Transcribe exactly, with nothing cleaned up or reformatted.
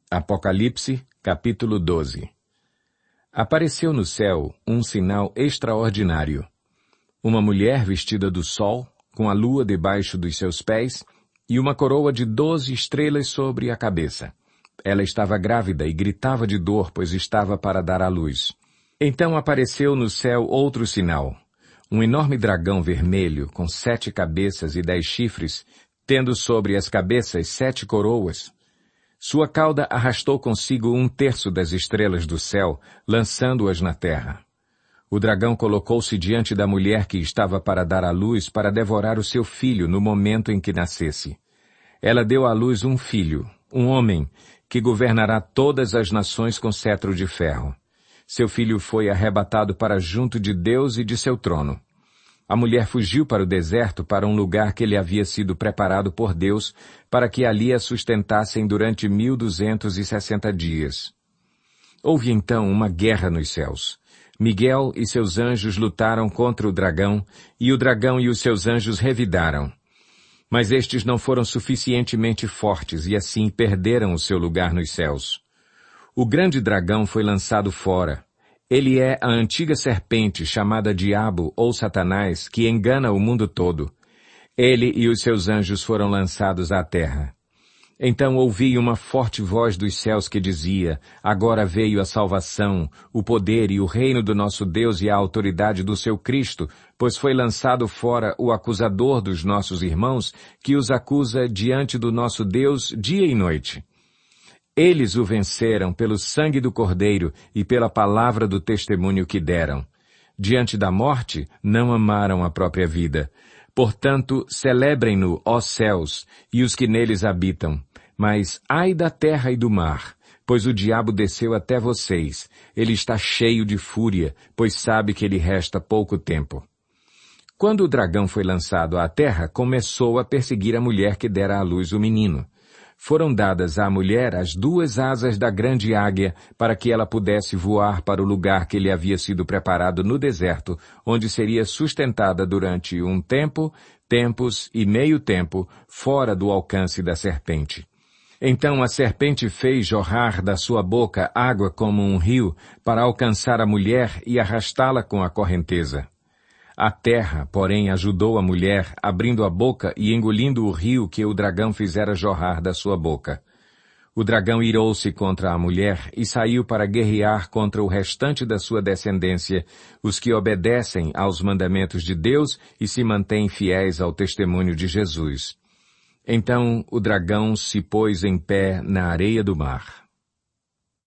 Apocalipse, capítulo doze. Apareceu no céu um sinal extraordinário. Uma mulher vestida do sol, com a lua debaixo dos seus pés, e uma coroa de doze estrelas sobre a cabeça. Ela estava grávida e gritava de dor, pois estava para dar à luz. Então apareceu no céu outro sinal. Um enorme dragão vermelho, com sete cabeças e dez chifres, tendo sobre as cabeças sete coroas. Sua cauda arrastou consigo um terço das estrelas do céu, lançando-as na terra. O dragão colocou-se diante da mulher que estava para dar à luz para devorar o seu filho no momento em que nascesse. Ela deu à luz um filho, um homem, que governará todas as nações com cetro de ferro. Seu filho foi arrebatado para junto de Deus e de seu trono. A mulher fugiu para o deserto, para um lugar que lhe havia sido preparado por Deus, para que ali a sustentassem durante mil duzentos e sessenta dias. Houve então uma guerra nos céus. Miguel e seus anjos lutaram contra o dragão, e o dragão e os seus anjos revidaram. Mas estes não foram suficientemente fortes, e assim perderam o seu lugar nos céus. O grande dragão foi lançado fora. Ele é a antiga serpente chamada Diabo ou Satanás, que engana o mundo todo. Ele e os seus anjos foram lançados à terra. Então ouvi uma forte voz dos céus que dizia: agora veio a salvação, o poder e o reino do nosso Deus e a autoridade do seu Cristo, pois foi lançado fora o acusador dos nossos irmãos, que os acusa diante do nosso Deus dia e noite. Eles o venceram pelo sangue do Cordeiro e pela palavra do testemunho que deram. Diante da morte, não amaram a própria vida. Portanto, celebrem-no, ó céus, e os que neles habitam. Mas ai da terra e do mar, pois o diabo desceu até vocês. Ele está cheio de fúria, pois sabe que lhe resta pouco tempo. Quando o dragão foi lançado à terra, começou a perseguir a mulher que dera à luz o menino. Foram dadas à mulher as duas asas da grande águia, para que ela pudesse voar para o lugar que lhe havia sido preparado no deserto, onde seria sustentada durante um tempo, tempos e meio tempo, fora do alcance da serpente. Então a serpente fez jorrar da sua boca água como um rio, para alcançar a mulher e arrastá-la com a correnteza. A terra, porém, ajudou a mulher, abrindo a boca e engolindo o rio que o dragão fizera jorrar da sua boca. O dragão irou-se contra a mulher e saiu para guerrear contra o restante da sua descendência, os que obedecem aos mandamentos de Deus e se mantêm fiéis ao testemunho de Jesus. Então o dragão se pôs em pé na areia do mar.